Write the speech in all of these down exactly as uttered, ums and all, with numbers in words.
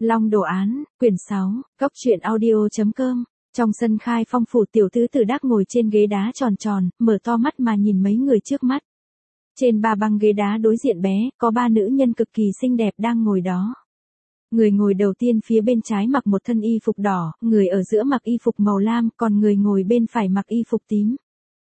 Long đồ án, quyển sáu, Cốc truyện audio chấm com. Trong sân khai phong phủ tiểu tứ tử đắc ngồi trên ghế đá tròn tròn, mở to mắt mà nhìn mấy người trước mắt. Trên ba băng ghế đá đối diện bé, có ba nữ nhân cực kỳ xinh đẹp đang ngồi đó. Người ngồi đầu tiên phía bên trái mặc một thân y phục đỏ, người ở giữa mặc y phục màu lam, còn người ngồi bên phải mặc y phục tím.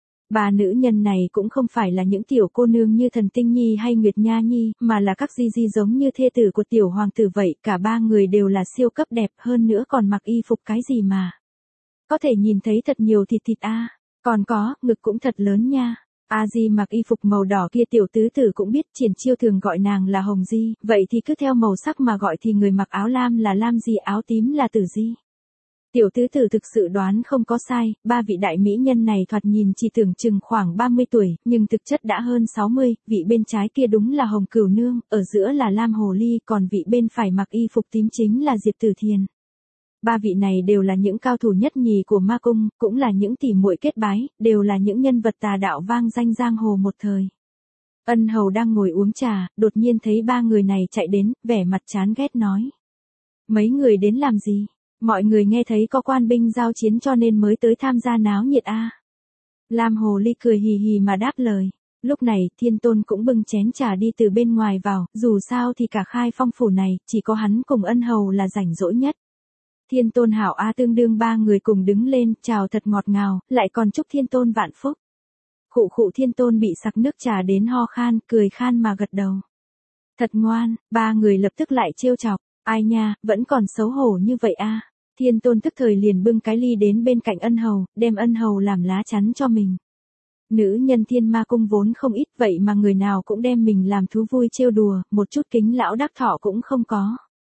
Ba nữ nhân này cũng không phải là những tiểu cô nương như Thần Tinh Nhi hay Nguyệt Nha Nhi, mà là các di di giống như thê tử của tiểu hoàng tử vậy, cả ba người đều là siêu cấp đẹp, hơn nữa còn mặc y phục cái gì mà. Có thể nhìn thấy thật nhiều thịt thịt a, còn có, ngực cũng thật lớn nha. A Di mặc y phục màu đỏ kia tiểu tứ tử cũng biết, Triển Chiêu thường gọi nàng là Hồng Di, vậy thì cứ theo màu sắc mà gọi, thì người mặc áo lam là Lam Di, áo tím là Tử Di. Tiểu tứ tử thực sự đoán không có sai, ba vị đại mỹ nhân này thoạt nhìn chỉ tưởng chừng khoảng ba mươi tuổi, nhưng thực chất đã hơn sáu mươi, vị bên trái kia đúng là Hồng Cửu Nương, ở giữa là Lam Hồ Ly, còn vị bên phải mặc y phục tím chính là Diệp Tử Thiền. Ba vị này đều là những cao thủ nhất nhì của ma cung, cũng là những tỷ muội kết bái, đều là những nhân vật tà đạo vang danh giang hồ một thời. Ân Hầu đang ngồi uống trà, đột nhiên thấy ba người này chạy đến, vẻ mặt chán ghét nói. Mấy người đến làm gì? Mọi người nghe thấy có quan binh giao chiến cho nên mới tới tham gia náo nhiệt a. Lam Hồ Ly cười hì hì mà đáp lời. Lúc này, Thiên Tôn cũng bưng chén trà đi từ bên ngoài vào, dù sao thì cả khai phong phủ này, chỉ có hắn cùng Ân Hầu là rảnh rỗi nhất. Thiên Tôn hảo a, tương đương ba người cùng đứng lên, chào thật ngọt ngào, lại còn chúc Thiên Tôn vạn phúc. Khụ khụ, Thiên Tôn bị sặc nước trà đến ho khan, cười khan mà gật đầu. Thật ngoan, ba người lập tức lại trêu chọc, ai nha, vẫn còn xấu hổ như vậy a. Thiên Tôn tức thời liền bưng cái ly đến bên cạnh Ân Hầu, đem Ân Hầu làm lá chắn cho mình. Nữ nhân Thiên Ma cung vốn không ít, vậy mà người nào cũng đem mình làm thú vui trêu đùa, một chút kính lão đắc thọ cũng không có.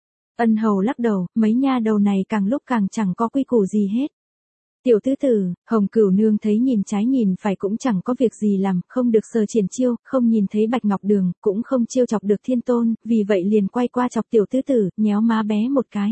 Ân Hầu lắc đầu, mấy nha đầu này càng lúc càng chẳng có quy củ gì hết. Tiểu tứ tử, Hồng Cửu Nương thấy nhìn trái nhìn phải cũng chẳng có việc gì làm, không được sờ Triển Chiêu, không nhìn thấy Bạch Ngọc Đường, cũng không trêu chọc được Thiên Tôn, vì vậy liền quay qua chọc tiểu tứ tử, nhéo má bé một cái.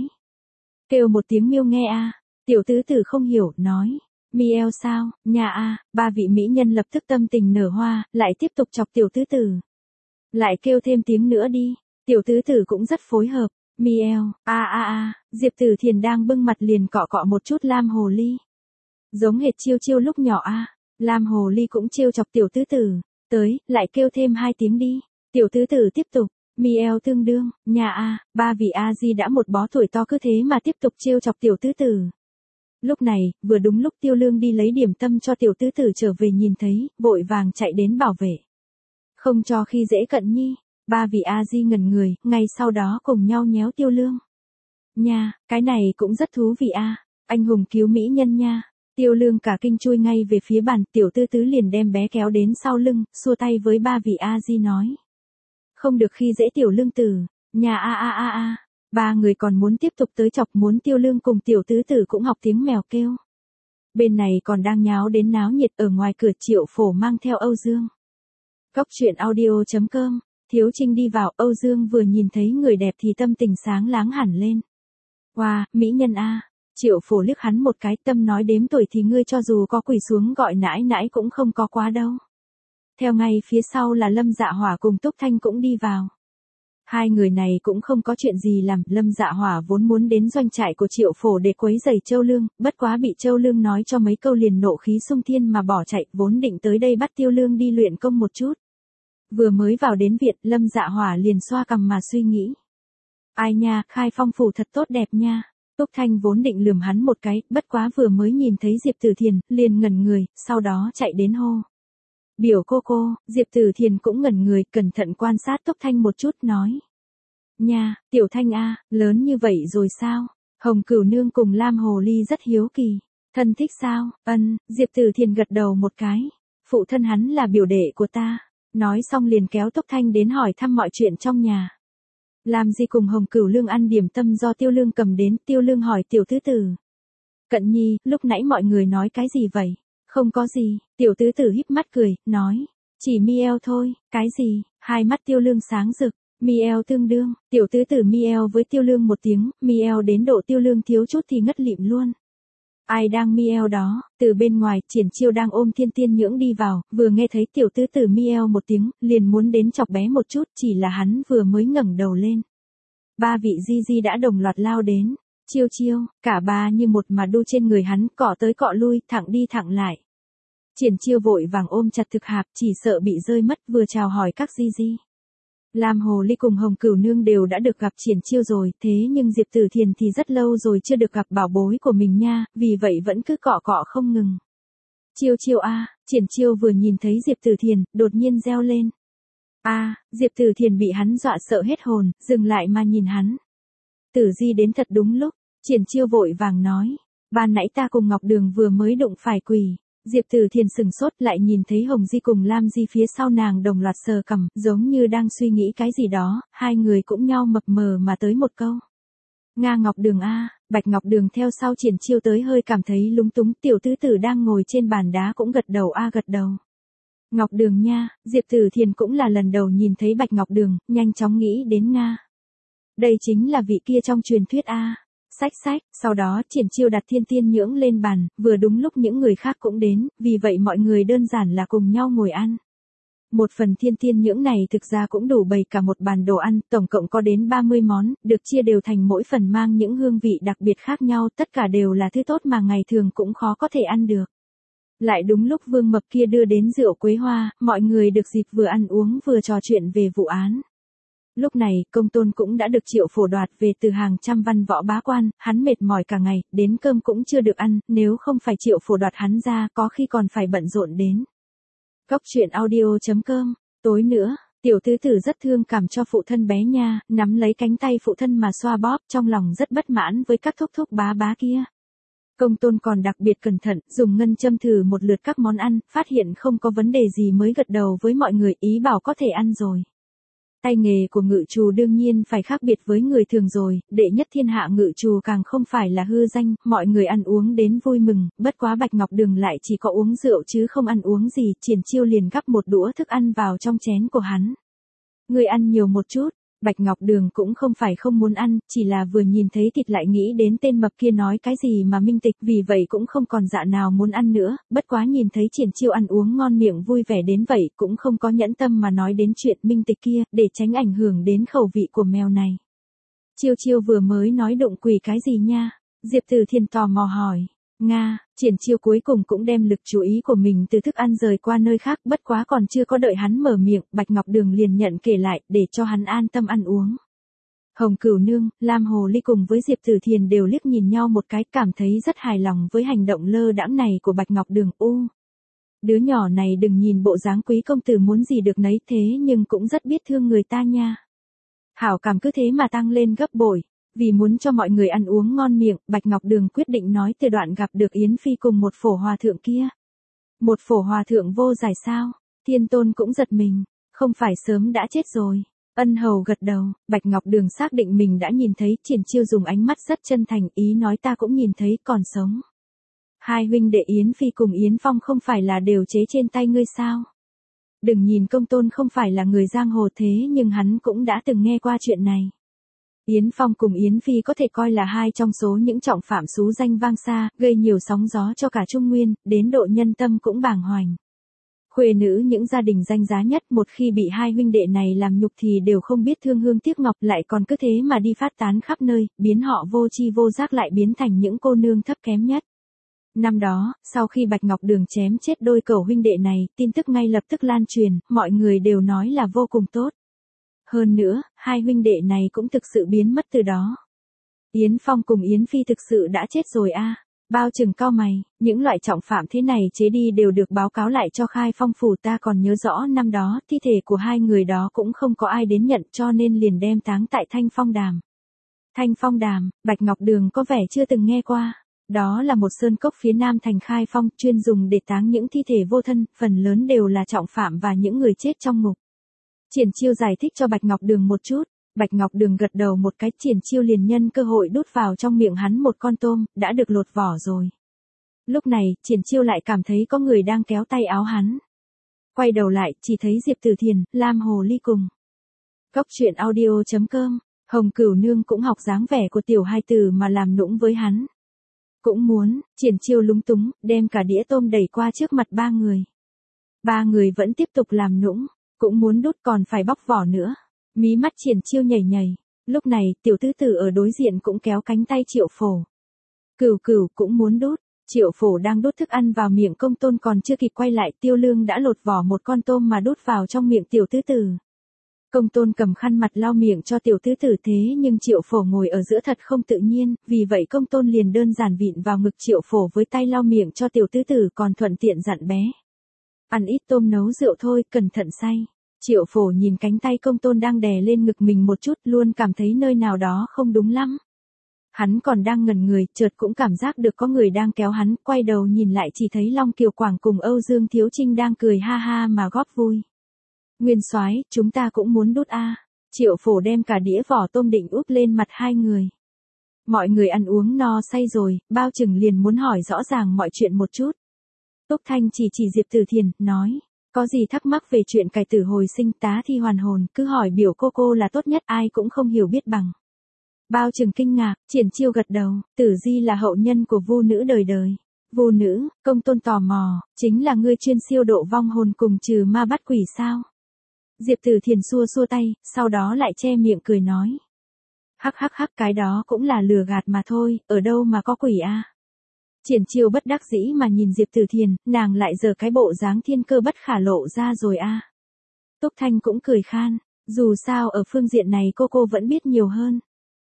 Kêu một tiếng miêu nghe a. Tiểu tứ tử không hiểu, nói. Miêu sao, nhà a. Ba vị mỹ nhân lập tức tâm tình nở hoa, lại tiếp tục chọc tiểu tứ tử. Lại kêu thêm tiếng nữa đi. Tiểu tứ tử cũng rất phối hợp. Miêu, a a a. Diệp Tử Thiền đang bưng mặt liền cọ cọ một chút Lam Hồ Ly. Giống hệt Chiêu Chiêu lúc nhỏ a. Lam Hồ Ly cũng trêu chọc tiểu tứ tử. Tới, lại kêu thêm hai tiếng đi. Tiểu tứ tử tiếp tục. Miêu tương đương, nhà a, ba vị A Di đã một bó tuổi to cứ thế mà tiếp tục trêu chọc tiểu tứ tử. Lúc này, vừa đúng lúc Tiêu Lương đi lấy điểm tâm cho tiểu tứ tử trở về nhìn thấy, vội vàng chạy đến bảo vệ. Không cho khi dễ cận nhi, ba vị A Di ngẩn người, ngay sau đó cùng nhau nhéo Tiêu Lương. Nha, cái này cũng rất thú vị a, anh hùng cứu mỹ nhân nha. Tiêu Lương cả kinh chui ngay về phía bàn, tiểu tư tứ liền đem bé kéo đến sau lưng, xua tay với ba vị A Di nói. Không được khi dễ tiểu Lương tử, nhà a a a a. Ba người còn muốn tiếp tục tới chọc, muốn Tiêu Lương cùng tiểu tứ tử cũng học tiếng mèo kêu. Bên này còn đang nháo đến náo nhiệt, ở ngoài cửa Triệu Phổ mang theo Âu Dương. Cốc truyện audio chấm com. Thiếu Trinh đi vào, Âu Dương vừa nhìn thấy người đẹp thì tâm tình sáng láng hẳn lên. Wow, mỹ nhân a. Triệu Phổ liếc hắn một cái, tâm nói đếm tuổi thì ngươi cho dù có quỳ xuống gọi nãi nãi cũng không có quá đâu. Theo ngay phía sau là Lâm Dạ Hỏa cùng Túc Thanh cũng đi vào. Hai người này cũng không có chuyện gì làm, Lâm Dạ Hỏa vốn muốn đến doanh trại của Triệu Phổ để quấy rầy Châu Lương, bất quá bị Châu Lương nói cho mấy câu liền nộ khí xung thiên mà bỏ chạy, vốn định tới đây bắt Tiêu Lương đi luyện công một chút. Vừa mới vào đến viện, Lâm Dạ Hỏa liền xoa cằm mà suy nghĩ. Ai nha, khai phong phủ thật tốt đẹp nha. Túc Thanh vốn định lườm hắn một cái, bất quá vừa mới nhìn thấy Diệp Tử Thiền, liền ngẩn người, sau đó chạy đến hô. Biểu cô cô, Diệp Tử Thiền cũng ngẩn người, cẩn thận quan sát Túc Thanh một chút, nói. Nha, Tiểu Thanh a, lớn như vậy rồi sao? Hồng Cửu Nương cùng Lam Hồ Ly rất hiếu kỳ. Thân thích sao? Ân, Diệp Tử Thiền gật đầu một cái. Phụ thân hắn là biểu đệ của ta. Nói xong liền kéo Túc Thanh đến hỏi thăm mọi chuyện trong nhà. Làm gì cùng Hồng Cửu Lương ăn điểm tâm do Tiêu Lương cầm đến, Tiêu Lương hỏi tiểu tứ tử. Cận nhi, lúc nãy mọi người nói cái gì vậy? Không có gì, tiểu tứ tử híp mắt cười, nói. Chỉ Miêu thôi, cái gì? Hai mắt Tiêu Lương sáng rực, Miêu tương đương, tiểu tứ tử Miêu với Tiêu Lương một tiếng, Miêu đến độ Tiêu Lương thiếu chút thì ngất lịm luôn. Ai đang Miêu đó? Từ bên ngoài, Triển Chiêu đang ôm Thiên Tiên Nhưỡng đi vào, vừa nghe thấy tiểu tứ tử Miêu một tiếng, liền muốn đến chọc bé một chút, chỉ là hắn vừa mới ngẩng đầu lên. Ba vị di di đã đồng loạt lao đến. Chiêu chiêu, cả ba như một mà đu trên người hắn, cọ tới cọ lui, thẳng đi thẳng lại. Triển Chiêu vội vàng ôm chặt Thực Hạp, chỉ sợ bị rơi mất, vừa chào hỏi các di di. Lam Hồ Ly cùng Hồng Cửu Nương đều đã được gặp Triển Chiêu rồi, thế nhưng Diệp Tử Thiền thì rất lâu rồi chưa được gặp bảo bối của mình nha, vì vậy vẫn cứ cọ cọ không ngừng. Chiêu chiêu a, Triển Chiêu vừa nhìn thấy Diệp Tử Thiền, đột nhiên reo lên. A, Diệp Tử Thiền bị hắn dọa sợ hết hồn, dừng lại mà nhìn hắn. Tử Di đến thật đúng lúc, Triển Chiêu vội vàng nói, ban nãy ta cùng Ngọc Đường vừa mới đụng phải quỷ. Diệp Tử Thiền sừng sốt, lại nhìn thấy Hồng Di cùng Lam Di phía sau nàng đồng loạt sờ cằm, giống như đang suy nghĩ cái gì đó, hai người cũng nhau mập mờ mà tới một câu. Nga Ngọc Đường a, Bạch Ngọc Đường theo sau Triển Chiêu tới hơi cảm thấy lúng túng, tiểu tứ tử đang ngồi trên bàn đá cũng gật đầu a gật đầu. Ngọc Đường nha, Diệp Tử Thiền cũng là lần đầu nhìn thấy Bạch Ngọc Đường, nhanh chóng nghĩ đến Nga. Đây chính là vị kia trong truyền thuyết a. Sách sách, sau đó Triển Chiêu đặt thiên tiên nhưỡng lên bàn, vừa đúng lúc những người khác cũng đến, vì vậy mọi người đơn giản là cùng nhau ngồi ăn. Một phần thiên tiên nhưỡng này thực ra cũng đủ bày cả một bàn đồ ăn, tổng cộng có đến ba mươi món, được chia đều thành mỗi phần mang những hương vị đặc biệt khác nhau, tất cả đều là thứ tốt mà ngày thường cũng khó có thể ăn được. Lại đúng lúc Vương Mập kia đưa đến rượu quế hoa, mọi người được dịp vừa ăn uống vừa trò chuyện về vụ án. Lúc này, Công Tôn cũng đã được Triệu Phổ đoạt về từ hàng trăm văn võ bá quan, hắn mệt mỏi cả ngày, đến cơm cũng chưa được ăn, nếu không phải Triệu Phổ đoạt hắn ra, có khi còn phải bận rộn đến. Cốc truyện audio chấm com, tối nữa, tiểu tứ tử rất thương cảm cho phụ thân bé nha, nắm lấy cánh tay phụ thân mà xoa bóp, trong lòng rất bất mãn với các thúc thúc bá bá kia. Công Tôn còn đặc biệt cẩn thận, dùng ngân châm thử một lượt các món ăn, phát hiện không có vấn đề gì mới gật đầu với mọi người, ý bảo có thể ăn rồi. Tay nghề của ngự trù đương nhiên phải khác biệt với người thường rồi, đệ nhất thiên hạ ngự trù càng không phải là hư danh, mọi người ăn uống đến vui mừng, bất quá Bạch Ngọc Đường lại chỉ có uống rượu chứ không ăn uống gì, Triển Chiêu liền gắp một đũa thức ăn vào trong chén của hắn. Người ăn nhiều một chút. Bạch Ngọc Đường cũng không phải không muốn ăn, chỉ là vừa nhìn thấy thịt lại nghĩ đến tên mập kia nói cái gì mà minh tịch, vì vậy cũng không còn dạ nào muốn ăn nữa, bất quá nhìn thấy Triển Chiêu ăn uống ngon miệng vui vẻ đến vậy, cũng không có nhẫn tâm mà nói đến chuyện minh tịch kia, để tránh ảnh hưởng đến khẩu vị của mèo này. Chiêu Chiêu vừa mới nói đụng quỷ cái gì nha? Diệp Tử Thiền tò mò hỏi. Nga, Triển Chiêu cuối cùng cũng đem lực chú ý của mình từ thức ăn rời qua nơi khác, bất quá còn chưa có đợi hắn mở miệng, Bạch Ngọc Đường liền nhận kể lại, để cho hắn an tâm ăn uống. Hồng Cửu Nương, Lam Hồ Ly cùng với Diệp Tử Thiền đều liếc nhìn nhau một cái, cảm thấy rất hài lòng với hành động lơ đãng này của Bạch Ngọc Đường. U, đứa nhỏ này đừng nhìn bộ dáng quý công tử muốn gì được nấy thế nhưng cũng rất biết thương người ta nha. Hảo cảm cứ thế mà tăng lên gấp bội. Vì muốn cho mọi người ăn uống ngon miệng, Bạch Ngọc Đường quyết định nói từ đoạn gặp được Yến Phi cùng một phổ hòa thượng kia. Một phổ hòa thượng vô giải sao? Thiên Tôn cũng giật mình, không phải sớm đã chết rồi. Ân Hầu gật đầu, Bạch Ngọc Đường xác định mình đã nhìn thấy, Triển Chiêu dùng ánh mắt rất chân thành, ý nói ta cũng nhìn thấy, còn sống. Hai huynh đệ Yến Phi cùng Yến Phong không phải là đều chế trên tay ngươi sao? Đừng nhìn Công Tôn không phải là người giang hồ thế nhưng hắn cũng đã từng nghe qua chuyện này. Yến Phong cùng Yến Phi có thể coi là hai trong số những trọng phạm xú danh vang xa, gây nhiều sóng gió cho cả Trung Nguyên, đến độ nhân tâm cũng bàng hoàng. Khuê nữ những gia đình danh giá nhất, một khi bị hai huynh đệ này làm nhục thì đều không biết thương hương tiếc ngọc, lại còn cứ thế mà đi phát tán khắp nơi, biến họ vô tri vô giác lại biến thành những cô nương thấp kém nhất. Năm đó, sau khi Bạch Ngọc Đường chém chết đôi cẩu huynh đệ này, tin tức ngay lập tức lan truyền, mọi người đều nói là vô cùng tốt. Hơn nữa, hai huynh đệ này cũng thực sự biến mất từ đó. Yến Phong cùng Yến Phi thực sự đã chết rồi a. À. Bao trừng cau mày, những loại trọng phạm thế này chế đi đều được báo cáo lại cho Khai Phong phủ, ta còn nhớ rõ năm đó, thi thể của hai người đó cũng không có ai đến nhận cho nên liền đem táng tại Thanh Phong Đàm. Thanh Phong Đàm, Bạch Ngọc Đường có vẻ chưa từng nghe qua. Đó là một sơn cốc phía nam thành Khai Phong, chuyên dùng để táng những thi thể vô thân, phần lớn đều là trọng phạm và những người chết trong ngục. Triển Chiêu giải thích cho Bạch Ngọc Đường một chút, Bạch Ngọc Đường gật đầu một cái, Triển Chiêu liền nhân cơ hội đút vào trong miệng hắn một con tôm, đã được lột vỏ rồi. Lúc này, Triển Chiêu lại cảm thấy có người đang kéo tay áo hắn. Quay đầu lại, chỉ thấy Diệp Tử Thiền, Lam Hồ Ly cùng. Cốc truyện audio chấm com, Hồng Cửu Nương cũng học dáng vẻ của tiểu hai tử mà làm nũng với hắn. Cũng muốn, Triển Chiêu lúng túng, đem cả đĩa tôm đẩy qua trước mặt ba người. Ba người vẫn tiếp tục làm nũng. Cũng muốn đút còn phải bóc vỏ nữa. Mí mắt Triển Chiêu nhảy nhảy. Lúc này, tiểu tứ tử ở đối diện cũng kéo cánh tay Triệu Phổ. Cửu Cửu cũng muốn đút. Triệu Phổ đang đút thức ăn vào miệng Công Tôn còn chưa kịp quay lại, Tiêu Lương đã lột vỏ một con tôm mà đút vào trong miệng tiểu tứ tử. Công Tôn cầm khăn mặt lau miệng cho tiểu tứ tử thế nhưng Triệu Phổ ngồi ở giữa thật không tự nhiên, vì vậy Công Tôn liền đơn giản vịn vào ngực Triệu Phổ với tay lau miệng cho tiểu tứ tử còn thuận tiện dặn bé. Ăn ít tôm nấu rượu thôi, cẩn thận say. Triệu Phổ nhìn cánh tay Công Tôn đang đè lên ngực mình một chút, luôn cảm thấy nơi nào đó không đúng lắm. Hắn còn đang ngẩn người, chợt cũng cảm giác được có người đang kéo hắn, quay đầu nhìn lại chỉ thấy Long Kiều Quảng cùng Âu Dương Thiếu Trinh đang cười ha ha mà góp vui. Nguyên soái, chúng ta cũng muốn đút a. Triệu Phổ đem cả đĩa vỏ tôm định úp lên mặt hai người. Mọi người ăn uống no say rồi, Bao Trừng liền muốn hỏi rõ ràng mọi chuyện một chút. Túc Thanh chỉ chỉ Diệp Tử Thiền, nói, có gì thắc mắc về chuyện cải tử hồi sinh tá thi hoàn hồn, cứ hỏi biểu cô cô là tốt nhất, ai cũng không hiểu biết bằng. Bao Trừng kinh ngạc, Triển Chiêu gật đầu, Tử Di là hậu nhân của Vu nữ đời đời. Vu nữ, Công Tôn tò mò, chính là ngươi chuyên siêu độ vong hồn cùng trừ ma bắt quỷ sao? Diệp Tử Thiền xua xua tay, sau đó lại che miệng cười nói. Hắc hắc hắc, cái đó cũng là lừa gạt mà thôi, ở đâu mà có quỷ a? Triển Chiêu bất đắc dĩ mà nhìn Diệp Tử Thiền, nàng lại giờ cái bộ dáng thiên cơ bất khả lộ ra rồi a. Túc Thanh cũng cười khan, dù sao ở phương diện này cô cô vẫn biết nhiều hơn.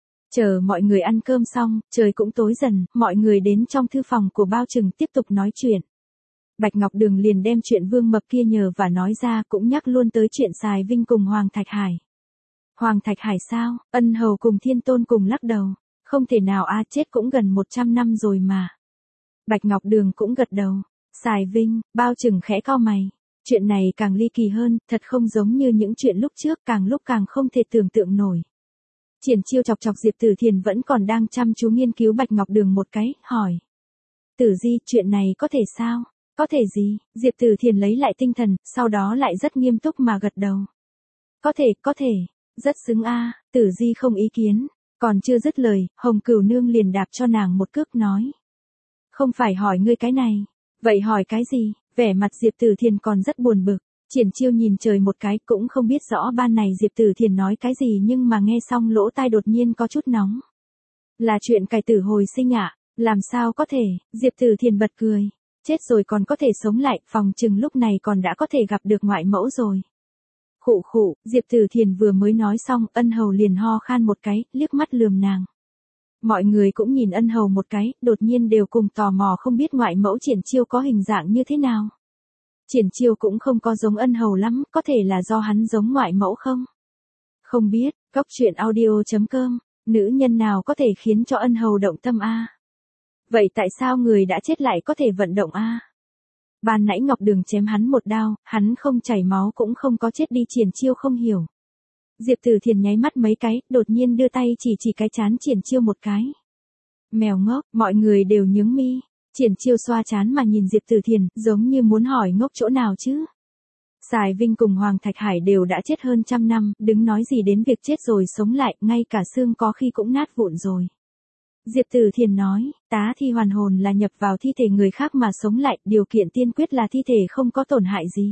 Chờ mọi người ăn cơm xong, trời cũng tối dần, mọi người đến trong thư phòng của Bao Trừng tiếp tục nói chuyện. Bạch Ngọc Đường liền đem chuyện Vương Mập kia nhờ và nói ra, cũng nhắc luôn tới chuyện Sài Vinh cùng Hoàng Thạch Hải. Hoàng Thạch Hải sao? Ân Hầu cùng Thiên Tôn cùng lắc đầu. Không thể nào a, chết cũng gần một trăm năm rồi mà. Bạch Ngọc Đường cũng gật đầu. Sài Vinh, Bao Trừng khẽ cau mày. Chuyện này càng ly kỳ hơn, thật không giống như những chuyện lúc trước, càng lúc càng không thể tưởng tượng nổi. Triển Chiêu chọc chọc Diệp Tử Thiền vẫn còn đang chăm chú nghiên cứu Bạch Ngọc Đường một cái, hỏi. Tử Di, chuyện này có thể sao? Có thể gì? Diệp Tử Thiền lấy lại tinh thần, sau đó lại rất nghiêm túc mà gật đầu. Có thể, có thể, rất xứng a. Tử Di không ý kiến. Còn chưa dứt lời, Hồng Cửu Nương liền đạp cho nàng một cước nói. Không phải hỏi ngươi cái này. Vậy hỏi cái gì? Vẻ mặt Diệp Tử Thiền còn rất buồn bực. Triển Chiêu nhìn trời một cái, cũng không biết rõ ban này Diệp Tử Thiền nói cái gì, nhưng mà nghe xong lỗ tai đột nhiên có chút nóng. Là chuyện cải tử hồi sinh ạ? Làm sao có thể? Diệp Tử Thiền bật cười. Chết rồi còn có thể sống lại, phòng chừng lúc này còn đã có thể gặp được ngoại mẫu rồi. Khụ khụ, Diệp Tử Thiền vừa mới nói xong, Ân Hầu liền ho khan một cái, liếc mắt lườm nàng. Mọi người cũng nhìn Ân Hầu một cái, đột nhiên đều cùng tò mò không biết ngoại mẫu Triển Chiêu có hình dạng như thế nào. Triển Chiêu cũng không có giống Ân Hầu lắm, có thể là do hắn giống ngoại mẫu không? Không biết, Cóc Truyện Audio chấm com, nữ nhân nào có thể khiến cho Ân Hầu động tâm a? Vậy tại sao người đã chết lại có thể vận động a? Ban nãy Ngọc Đường chém hắn một đao, hắn không chảy máu cũng không có chết đi. Triển Chiêu không hiểu. Diệp Tử Thiền nháy mắt mấy cái, đột nhiên đưa tay chỉ chỉ cái trán Triển Chiêu một cái. Mèo ngốc, mọi người đều nhướng mi. Triển Chiêu xoa trán mà nhìn Diệp Tử Thiền, giống như muốn hỏi ngốc chỗ nào chứ. Sài Vinh cùng Hoàng Thạch Hải đều đã chết hơn trăm năm, đừng nói gì đến việc chết rồi sống lại, ngay cả xương có khi cũng nát vụn rồi. Diệp Tử Thiền nói, tá thi hoàn hồn là nhập vào thi thể người khác mà sống lại, điều kiện tiên quyết là thi thể không có tổn hại gì.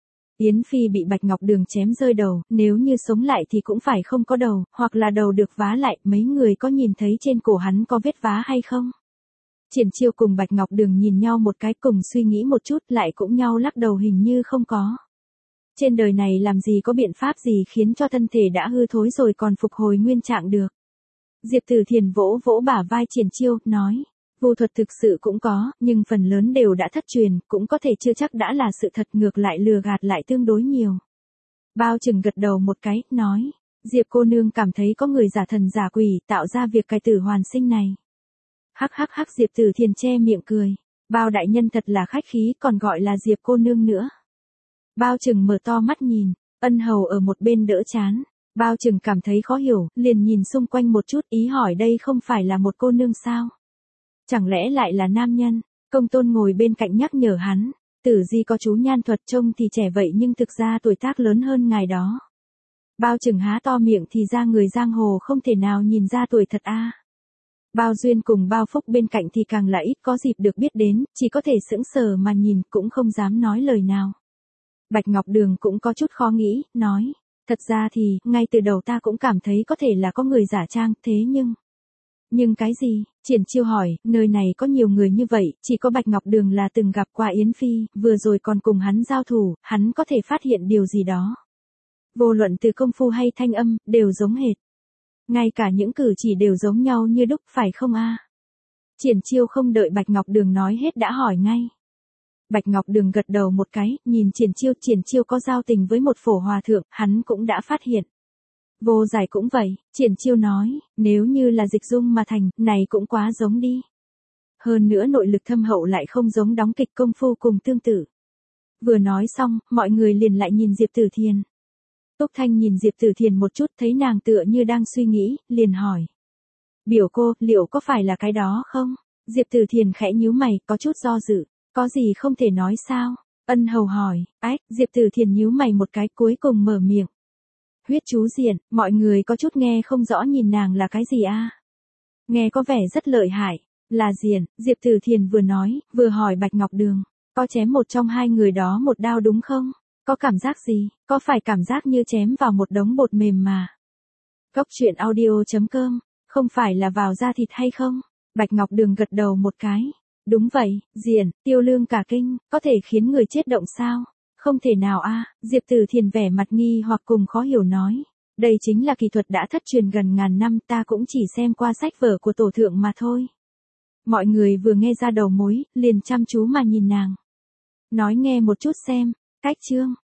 Yến Phi bị Bạch Ngọc Đường chém rơi đầu, nếu như sống lại thì cũng phải không có đầu, hoặc là đầu được vá lại, mấy người có nhìn thấy trên cổ hắn có vết vá hay không? Triển Chiêu cùng Bạch Ngọc Đường nhìn nhau một cái, cùng suy nghĩ một chút, lại cũng nhau lắc đầu hình như không có. Trên đời này làm gì có biện pháp gì khiến cho thân thể đã hư thối rồi còn phục hồi nguyên trạng được. Diệp Tử Thiền vỗ vỗ bả vai Triển Chiêu, nói, vu thuật thực sự cũng có, nhưng phần lớn đều đã thất truyền, cũng có thể chưa chắc đã là sự thật, ngược lại lừa gạt lại tương đối nhiều. Bao Trừng gật đầu một cái, nói, Diệp cô nương cảm thấy có người giả thần giả quỷ, tạo ra việc cải tử hoàn sinh này. Hắc hắc hắc, Diệp Tử Thiền che miệng cười. Bao đại nhân thật là khách khí, còn gọi là Diệp cô nương nữa. Bao Trừng mở to mắt nhìn, Ân Hầu ở một bên đỡ chán. Bao Trừng cảm thấy khó hiểu, liền nhìn xung quanh một chút, ý hỏi đây không phải là một cô nương sao? Chẳng lẽ lại là nam nhân? Công Tôn ngồi bên cạnh nhắc nhở hắn, Tử Di có chú nhan thuật, trông thì trẻ vậy nhưng thực ra tuổi tác lớn hơn ngài đó. Bao Trừng há to miệng, thì ra người giang hồ không thể nào nhìn ra tuổi thật a. À. Bao Duyên cùng Bao Phúc bên cạnh thì càng là ít có dịp được biết đến, chỉ có thể sững sờ mà nhìn, cũng không dám nói lời nào. Bạch Ngọc Đường cũng có chút khó nghĩ, nói, Thật ra thì, ngay từ đầu ta cũng cảm thấy có thể là có người giả trang, thế nhưng... Nhưng cái gì? Triển Chiêu hỏi, nơi này có nhiều người như vậy, chỉ có Bạch Ngọc Đường là từng gặp qua Yến Phi, vừa rồi còn cùng hắn giao thủ, hắn có thể phát hiện điều gì đó. Vô luận từ công phu hay thanh âm, đều giống hệt. Ngay cả những cử chỉ đều giống nhau như đúc, phải không a? Triển Chiêu không đợi Bạch Ngọc Đường nói hết đã hỏi ngay. Bạch Ngọc Đường gật đầu một cái, nhìn Triển Chiêu, Triển Chiêu có giao tình với một phổ hòa thượng, hắn cũng đã phát hiện. Vô Giải cũng vậy, Triển Chiêu nói, nếu như là dịch dung mà thành, này cũng quá giống đi. Hơn nữa nội lực thâm hậu lại không giống đóng kịch công phu cùng tương tự. Vừa nói xong, mọi người liền lại nhìn Diệp Tử Thiền. Túc Thanh nhìn Diệp Tử Thiền một chút, thấy nàng tựa như đang suy nghĩ, liền hỏi. Biểu cô, liệu có phải là cái đó không? Diệp Tử Thiền khẽ nhíu mày, có chút do dự. Có gì không thể nói sao? Ân Hầu hỏi. Ách, Diệp Tử Thiền nhíu mày một cái, cuối cùng mở miệng. Huyết chú diện, mọi người có chút nghe không rõ nhìn nàng là cái gì a? Nghe có vẻ rất lợi hại. Là diện, Diệp Tử Thiền vừa nói, vừa hỏi Bạch Ngọc Đường. Có chém một trong hai người đó một đao đúng không? Có cảm giác gì? Có phải cảm giác như chém vào một đống bột mềm mà? Góc truyện audio chấm com, không phải là vào da thịt hay không? Bạch Ngọc Đường gật đầu một cái. Đúng vậy, Diện, Tiêu Lương cả kinh, có thể khiến người chết động sao? Không thể nào a, Diệp Tử Thiền vẻ mặt nghi hoặc cùng khó hiểu nói. Đây chính là kỳ thuật đã thất truyền gần ngàn năm, ta cũng chỉ xem qua sách vở của tổ thượng mà thôi. Mọi người vừa nghe ra đầu mối, liền chăm chú mà nhìn nàng. Nói nghe một chút xem, cách chương.